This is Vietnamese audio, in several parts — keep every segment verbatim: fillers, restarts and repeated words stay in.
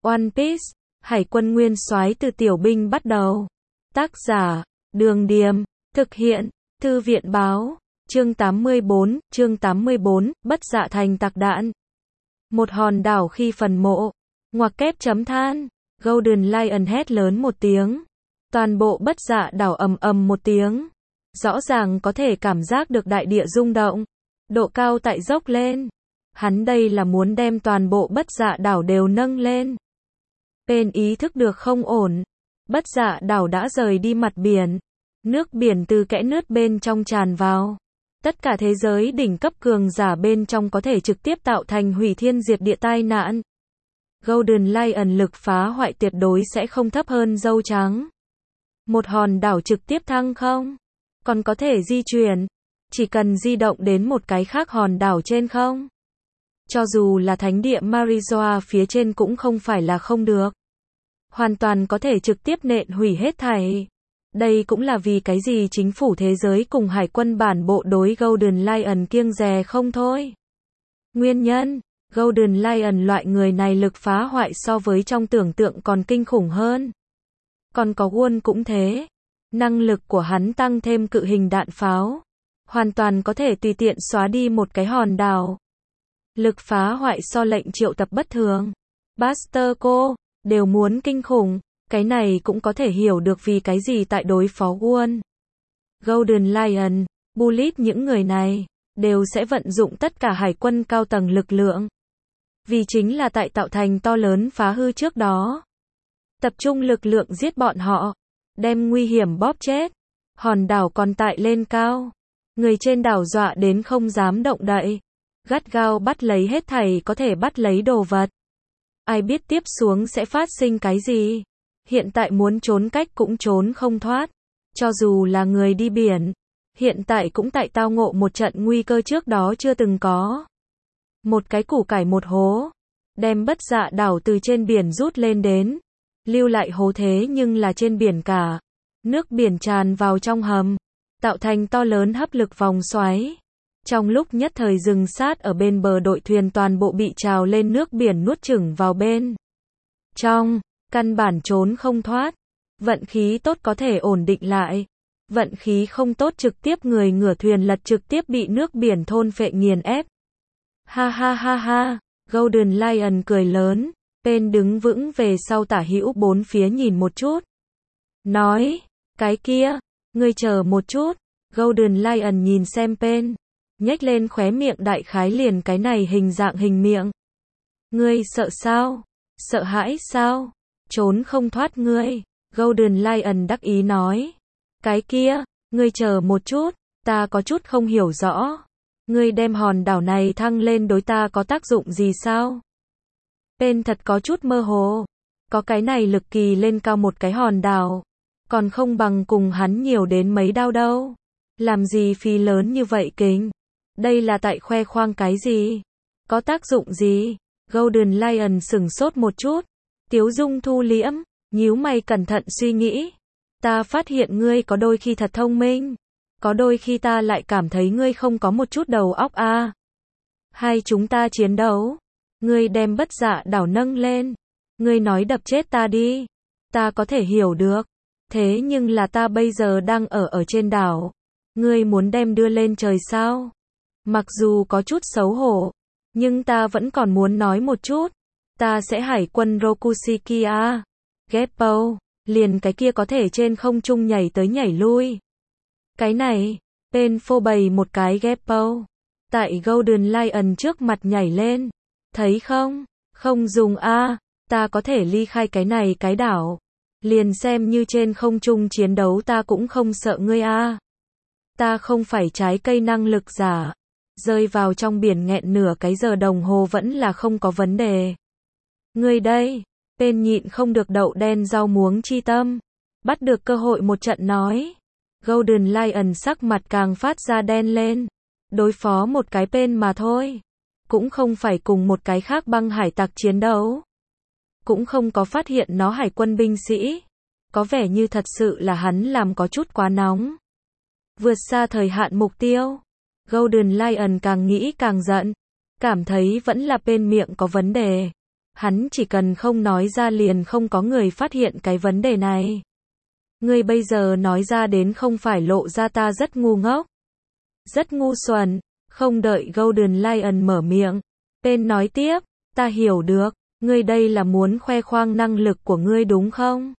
One Piece, Hải quân nguyên soái từ tiểu binh bắt đầu. Tác giả, Đường Điềm, thực hiện, Thư viện báo, chương tám mươi bốn, chương tám mươi bốn, bất dạ thành tạc đạn. Một hòn đảo khi phần mộ, ngoặc kép chấm than, Golden Lion hét lớn một tiếng. Toàn bộ bất dạ đảo ầm ầm một tiếng. Rõ ràng có thể cảm giác được đại địa rung động. Độ cao tại dốc lên. Hắn đây là muốn đem toàn bộ bất dạ đảo đều nâng lên. Bên ý thức được không ổn. Bất dạ đảo đã rời đi mặt biển. Nước biển từ kẽ nứt bên trong tràn vào. Tất cả thế giới đỉnh cấp cường giả bên trong có thể trực tiếp tạo thành hủy thiên diệt địa tai nạn. Golden Lion lực phá hoại tuyệt đối sẽ không thấp hơn dâu trắng. Một hòn đảo trực tiếp thăng không? Còn có thể di chuyển. Chỉ cần di động đến một cái khác hòn đảo trên không? Cho dù là thánh địa Marijoa phía trên cũng không phải là không được. Hoàn toàn có thể trực tiếp nện hủy hết thảy. Đây cũng là vì cái gì chính phủ thế giới cùng hải quân bản bộ đối Golden Lion kiêng dè không thôi. Nguyên nhân, Golden Lion loại người này lực phá hoại so với trong tưởng tượng còn kinh khủng hơn. Còn có Won cũng thế. Năng lực của hắn tăng thêm cự hình đạn pháo. Hoàn toàn có thể tùy tiện xóa đi một cái hòn đảo. Lực phá hoại so lệnh triệu tập bất thường. Buster cô, đều muốn kinh khủng. Cái này cũng có thể hiểu được vì cái gì tại đối phó Won. Golden Lion, Bullet những người này, đều sẽ vận dụng tất cả hải quân cao tầng lực lượng. Vì chính là tại tạo thành to lớn phá hư trước đó. Tập trung lực lượng giết bọn họ. Đem nguy hiểm bóp chết. Hòn đảo còn tại lên cao. Người trên đảo dọa đến không dám động đậy. Gắt gao bắt lấy hết thảy có thể bắt lấy đồ vật. Ai biết tiếp xuống sẽ phát sinh cái gì. Hiện tại muốn trốn cách cũng trốn không thoát. Cho dù là người đi biển. Hiện tại cũng tại tao ngộ một trận nguy cơ trước đó chưa từng có. Một cái củ cải một hố. Đem bất dạ đảo từ trên biển rút lên đến. Lưu lại hố thế nhưng là trên biển cả. Nước biển tràn vào trong hầm. Tạo thành to lớn hấp lực vòng xoáy. Trong lúc nhất thời dừng sát ở bên bờ đội thuyền toàn bộ bị trào lên nước biển nuốt chửng vào bên. Trong, căn bản trốn không thoát. Vận khí tốt có thể ổn định lại. Vận khí không tốt trực tiếp người ngửa thuyền lật trực tiếp bị nước biển thôn phệ nghiền ép. Ha ha ha ha, Golden Lion cười lớn. Pen đứng vững về sau tả hữu bốn phía nhìn một chút. Nói, cái kia, ngươi chờ một chút. Golden Lion nhìn xem Pen. Nhếch lên khóe miệng đại khái liền cái này hình dạng hình miệng. Ngươi sợ sao? Sợ hãi sao? Trốn không thoát ngươi. Golden Lion đắc ý nói. Cái kia, ngươi chờ một chút, ta có chút không hiểu rõ. Ngươi đem hòn đảo này thăng lên đối ta có tác dụng gì sao? Pen thật có chút mơ hồ. Có cái này lực kỳ lên cao một cái hòn đảo. Còn không bằng cùng hắn nhiều đến mấy đao đâu. Làm gì phí lớn như vậy kính? Đây là tại khoe khoang cái gì? Có tác dụng gì? Golden Lion sửng sốt một chút. Tiếu dung thu liễm, nhíu mày cẩn thận suy nghĩ. Ta phát hiện ngươi có đôi khi thật thông minh. Có đôi khi ta lại cảm thấy ngươi không có một chút đầu óc a. À. Hai chúng ta chiến đấu. Ngươi đem bất dạ đảo nâng lên. Ngươi nói đập chết ta đi. Ta có thể hiểu được. Thế nhưng là ta bây giờ đang ở ở trên đảo. Ngươi muốn đem đưa lên trời sao? Mặc dù có chút xấu hổ. Nhưng ta vẫn còn muốn nói một chút. Ta sẽ hải quân Rokushikia. Geppo. Liền cái kia có thể trên không trung nhảy tới nhảy lui. Cái này. Pen phô bày một cái Geppo. Tại Golden Lion trước mặt nhảy lên. Thấy không? Không dùng a. À, ta có thể ly khai cái này cái đảo. Liền xem như trên không trung chiến đấu ta cũng không sợ ngươi a. À. Ta không phải trái cây năng lực giả. Rơi vào trong biển nghẹn nửa cái giờ đồng hồ vẫn là không có vấn đề. Ngươi đây. Pen nhịn không được đậu đen rau muống chi tâm. Bắt được cơ hội một trận nói. Golden Lion sắc mặt càng phát ra đen lên. Đối phó một cái Pen mà thôi. Cũng không phải cùng một cái khác băng hải tặc chiến đấu. Cũng không có phát hiện nó hải quân binh sĩ. Có vẻ như thật sự là hắn làm có chút quá nóng. Vượt xa thời hạn mục tiêu. Golden Lion càng nghĩ càng giận. Cảm thấy vẫn là Pen miệng có vấn đề. Hắn chỉ cần không nói ra liền không có người phát hiện cái vấn đề này. Ngươi bây giờ nói ra đến không phải lộ ra ta rất ngu ngốc, rất ngu xuẩn. Không đợi Golden Lion mở miệng, Pen nói tiếp, ta hiểu được, ngươi đây là muốn khoe khoang năng lực của ngươi đúng không?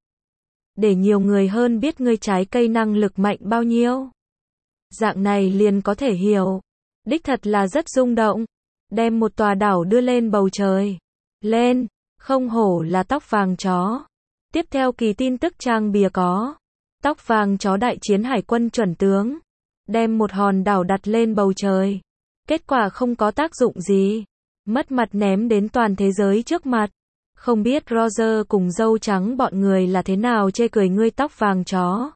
Để nhiều người hơn biết ngươi trái cây năng lực mạnh bao nhiêu. Dạng này liền có thể hiểu. Đích thật là rất rung động. Đem một tòa đảo đưa lên bầu trời. Lên, không hổ là tóc vàng chó. Tiếp theo kỳ tin tức trang bìa có. Tóc vàng chó đại chiến hải quân chuẩn tướng. Đem một hòn đảo đặt lên bầu trời. Kết quả không có tác dụng gì. Mất mặt ném đến toàn thế giới trước mặt. Không biết Roger cùng dâu trắng bọn người là thế nào chê cười ngươi tóc vàng chó.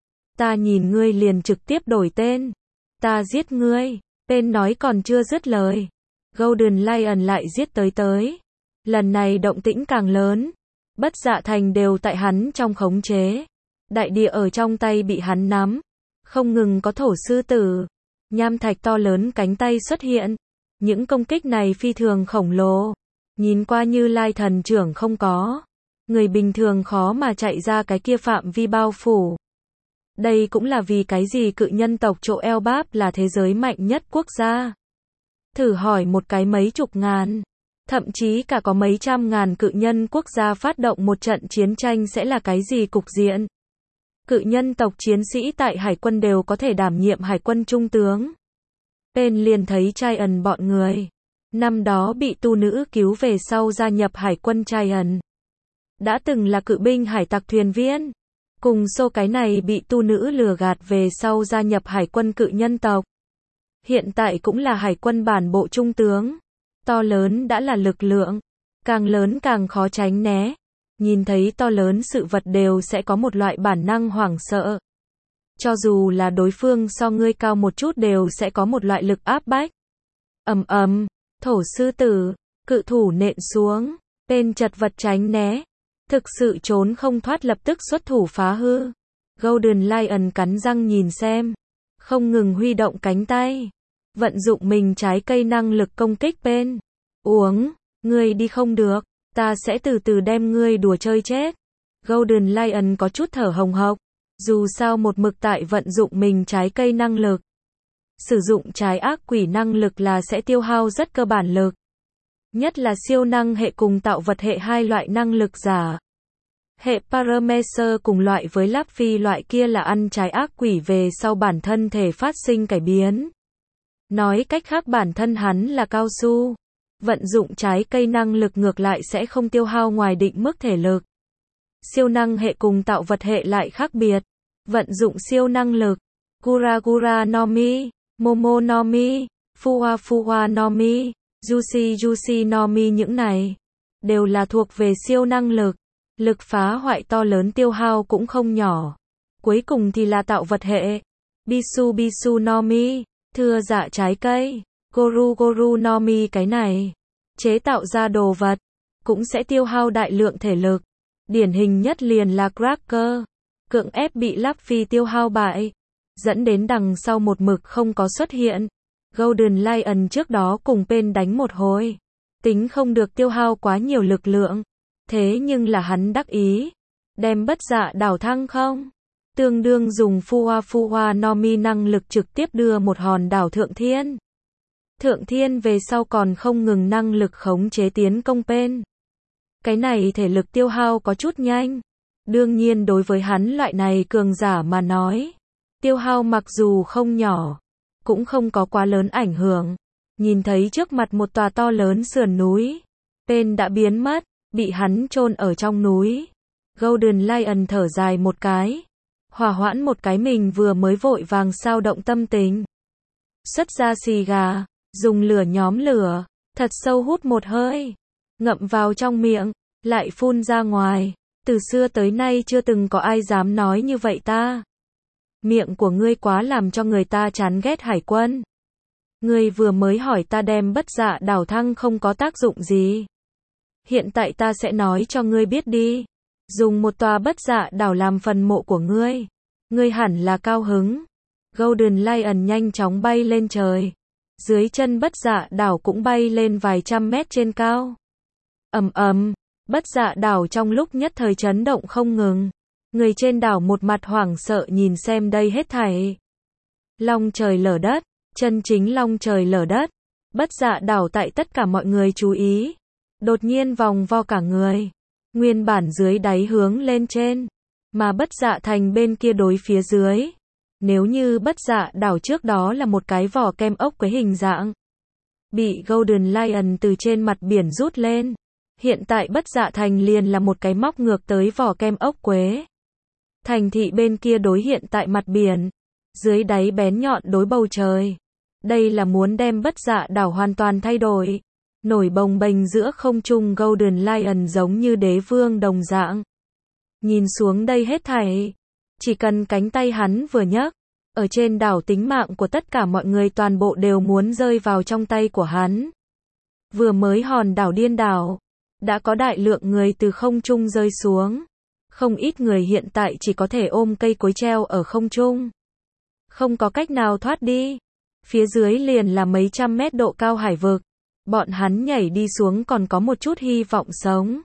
Ta nhìn ngươi liền trực tiếp đổi tên. Ta giết ngươi. Pen nói còn chưa dứt lời. Golden Lion lại giết tới tới. Lần này động tĩnh càng lớn. Bất dạ thành đều tại hắn trong khống chế. Đại địa ở trong tay bị hắn nắm. Không ngừng có thổ sư tử. Nham thạch to lớn cánh tay xuất hiện. Những công kích này phi thường khổng lồ. Nhìn qua như lai thần trưởng không có. Người bình thường khó mà chạy ra cái kia phạm vi bao phủ. Đây cũng là vì cái gì cự nhân tộc chỗ Elbap là thế giới mạnh nhất quốc gia. Thử hỏi một cái mấy chục ngàn, thậm chí cả có mấy trăm ngàn cự nhân quốc gia phát động một trận chiến tranh sẽ là cái gì cục diện. Cự nhân tộc chiến sĩ tại hải quân đều có thể đảm nhiệm hải quân trung tướng. Pen liền thấy Giant bọn người. Năm đó bị tu nữ cứu về sau gia nhập hải quân Giant. Đã từng là cự binh hải tặc thuyền viên. Cùng số cái này bị tu nữ lừa gạt về sau gia nhập hải quân cự nhân tộc. Hiện tại cũng là hải quân bản bộ trung tướng. To lớn đã là lực lượng. Càng lớn càng khó tránh né. Nhìn thấy to lớn sự vật đều sẽ có một loại bản năng hoảng sợ. Cho dù là đối phương so ngươi cao một chút đều sẽ có một loại lực áp bách. Ầm ầm, thổ sư tử, cự thủ nện xuống, Pen chật vật tránh né. Thực sự trốn không thoát lập tức xuất thủ phá hư. Golden Lion cắn răng nhìn xem. Không ngừng huy động cánh tay. Vận dụng mình trái cây năng lực công kích Pen. Uống, ngươi đi không được. Ta sẽ từ từ đem ngươi đùa chơi chết. Golden Lion có chút thở hồng hộc. Dù sao một mực tại vận dụng mình trái cây năng lực. Sử dụng trái ác quỷ năng lực là sẽ tiêu hao rất cơ bản lực. Nhất là siêu năng hệ cùng tạo vật hệ hai loại năng lực giả. Hệ Paramecer cùng loại với Luffy loại kia là ăn trái ác quỷ về sau bản thân thể phát sinh cải biến. Nói cách khác bản thân hắn là cao su. Vận dụng trái cây năng lực ngược lại sẽ không tiêu hao ngoài định mức thể lực. Siêu năng hệ cùng tạo vật hệ lại khác biệt. Vận dụng siêu năng lực. Gura Gura no Mi, Momo no Mi, Fuwa Fuwa no Mi, Juicy Juicy no Mi những này. Đều là thuộc về siêu năng lực. Lực phá hoại to lớn tiêu hao cũng không nhỏ. Cuối cùng thì là tạo vật hệ. Bisu Bisu no Mi, thưa dạ trái cây. Goru Goru no Mi cái này. Chế tạo ra đồ vật. Cũng sẽ tiêu hao đại lượng thể lực. Điển hình nhất liền là Cracker. Cưỡng ép bị Luffy tiêu hao bại. Dẫn đến đằng sau một mực không có xuất hiện. Golden Lion trước đó cùng Pen đánh một hồi. Tính không được tiêu hao quá nhiều lực lượng. Thế nhưng là hắn đắc ý. Đem bất dạ đảo thăng không? Tương đương dùng Fuwa Fuwa no Mi năng lực trực tiếp đưa một hòn đảo thượng thiên. Thượng thiên về sau còn không ngừng năng lực khống chế tiến công Pen. Cái này thể lực tiêu hao có chút nhanh. Đương nhiên đối với hắn loại này cường giả mà nói. Tiêu hao mặc dù không nhỏ. Cũng không có quá lớn ảnh hưởng. Nhìn thấy trước mặt một tòa to lớn sườn núi. Pen đã biến mất. Bị hắn chôn ở trong núi. Golden Lion thở dài một cái. Hòa hoãn một cái mình vừa mới vội vàng sao động tâm tình. Xuất ra xì gà. Dùng lửa nhóm lửa. Thật sâu hút một hơi. Ngậm vào trong miệng. Lại phun ra ngoài. Từ xưa tới nay chưa từng có ai dám nói như vậy ta. Miệng của ngươi quá làm cho người ta chán ghét hải quân. Ngươi vừa mới hỏi ta đem bất dạ đảo thăng không có tác dụng gì. Hiện tại ta sẽ nói cho ngươi biết đi. Dùng một tòa bất dạ đảo làm phần mộ của ngươi. Ngươi hẳn là cao hứng. Golden Lion nhanh chóng bay lên trời. Dưới chân bất dạ đảo cũng bay lên vài trăm mét trên cao. Ầm ầm, Bất Dạ đảo trong lúc nhất thời chấn động không ngừng. Người trên đảo một mặt hoảng sợ nhìn xem đây hết thảy. Long trời lở đất, chân chính long trời lở đất. Bất Dạ đảo tại tất cả mọi người chú ý. Đột nhiên vòng vo cả người. Nguyên bản dưới đáy hướng lên trên. Mà Bất Dạ thành bên kia đối phía dưới. Nếu như Bất Dạ đảo trước đó là một cái vỏ kem ốc với hình dạng. Bị Golden Lion từ trên mặt biển rút lên. Hiện tại Bất Dạ thành liền là một cái móc ngược tới vỏ kem ốc quế. Thành thị bên kia đối hiện tại mặt biển. Dưới đáy bén nhọn đối bầu trời. Đây là muốn đem Bất Dạ đảo hoàn toàn thay đổi. Nổi bồng bềnh giữa không trung Golden Lion giống như đế vương đồng dạng. Nhìn xuống đây hết thảy. Chỉ cần cánh tay hắn vừa nhấc. Ở trên đảo tính mạng của tất cả mọi người toàn bộ đều muốn rơi vào trong tay của hắn. Vừa mới hòn đảo điên đảo. Đã có đại lượng người từ không trung rơi xuống. Không ít người hiện tại chỉ có thể ôm cây cối treo ở không trung. Không có cách nào thoát đi. Phía dưới liền là mấy trăm mét độ cao hải vực. Bọn hắn nhảy đi xuống còn có một chút hy vọng sống.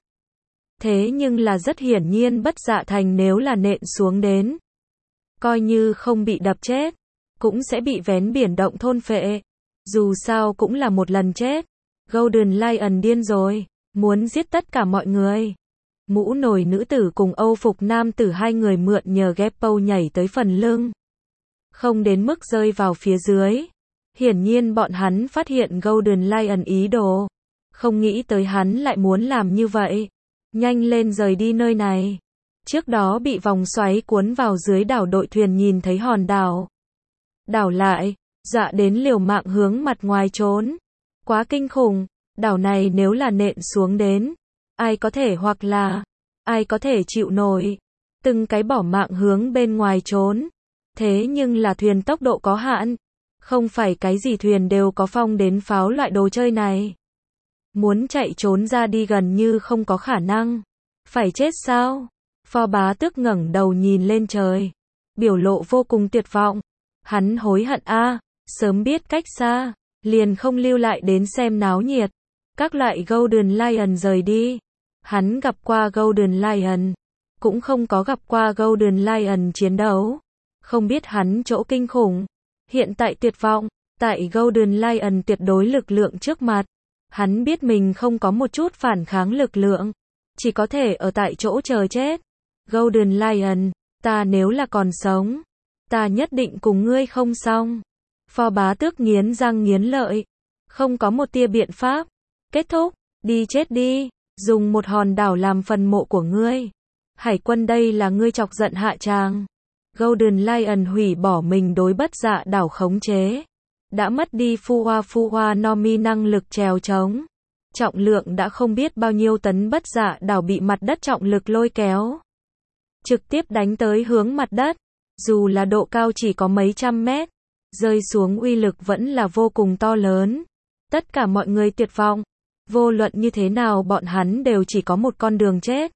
Thế nhưng là rất hiển nhiên Bất Dạ thành nếu là nện xuống đến. Coi như không bị đập chết. Cũng sẽ bị vén biển động thôn phệ. Dù sao cũng là một lần chết. Golden Lion điên rồi. Muốn giết tất cả mọi người. Mũ nồi nữ tử cùng Âu phục nam tử hai người mượn nhờ Geppo nhảy tới phần lưng. Không đến mức rơi vào phía dưới. Hiển nhiên bọn hắn phát hiện Golden Lion ý đồ. Không nghĩ tới hắn lại muốn làm như vậy. Nhanh lên rời đi nơi này. Trước đó bị vòng xoáy cuốn vào dưới đảo đội thuyền nhìn thấy hòn đảo. Đảo lại, dọa đến liều mạng hướng mặt ngoài trốn. Quá kinh khủng, đảo này nếu là nện xuống đến. Ai có thể hoặc là, ai có thể chịu nổi. Từng cái bỏ mạng hướng bên ngoài trốn. Thế nhưng là thuyền tốc độ có hạn. Không phải cái gì thuyền đều có phong đến pháo loại đồ chơi này. Muốn chạy trốn ra đi gần như không có khả năng. Phải chết sao? Phó Bá Tước ngẩng đầu nhìn lên trời. Biểu lộ vô cùng tuyệt vọng. Hắn hối hận a, sớm biết cách xa, liền không lưu lại đến xem náo nhiệt. Các loại Golden Lion rời đi. Hắn gặp qua Golden Lion. Cũng không có gặp qua Golden Lion chiến đấu. Không biết hắn chỗ kinh khủng. Hiện tại tuyệt vọng. Tại Golden Lion tuyệt đối lực lượng trước mặt. Hắn biết mình không có một chút phản kháng lực lượng. Chỉ có thể ở tại chỗ chờ chết. Golden Lion, ta nếu là còn sống. Ta nhất định cùng ngươi không xong. Phó Bá Tước nghiến răng nghiến lợi. Không có một tia biện pháp. Kết thúc, đi chết đi. Dùng một hòn đảo làm phần mộ của ngươi. Hải quân đây là ngươi chọc giận hạ tràng. Golden Lion hủy bỏ mình đối Bất Dạ đảo khống chế. Đã mất đi Phu Hoa Phu Hoa Nomi năng lực trèo trống. Trọng lượng đã không biết bao nhiêu tấn Bất Dạ đảo bị mặt đất trọng lực lôi kéo. Trực tiếp đánh tới hướng mặt đất. Dù là độ cao chỉ có mấy trăm mét. Rơi xuống uy lực vẫn là vô cùng to lớn. Tất cả mọi người tuyệt vọng. Vô luận như thế nào bọn hắn đều chỉ có một con đường chết.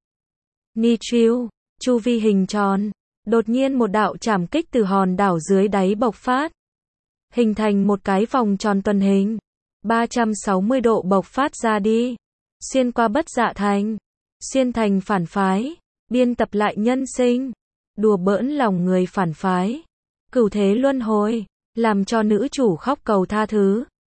Nitriu, chu vi hình tròn. Đột nhiên một đạo trảm kích từ hòn đảo dưới đáy bộc phát. Hình thành một cái vòng tròn tuần hình. ba trăm sáu mươi độ bộc phát ra đi. Xuyên qua Bất Dạ thành. Xuyên thành phản phái. Biên tập lại nhân sinh. Đùa bỡn lòng người phản phái. Cửu thế luân hồi. Làm cho nữ chủ khóc cầu tha thứ.